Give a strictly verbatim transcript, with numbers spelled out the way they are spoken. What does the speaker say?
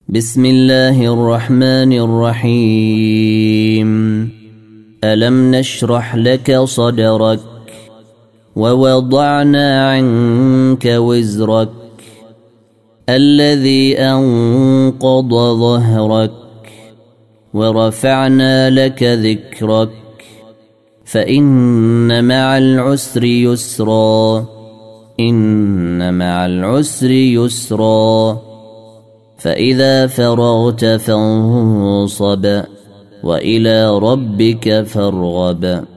بسم الله الرحمن الرحيم. ألم نشرح لك صدرك ووضعنا عنك وزرك الذي أنقض ظهرك ورفعنا لك ذكرك فإن مع العسر يسرا إن مع العسر يسرا فإذا فرغت فانصب وإلى ربك فارغب.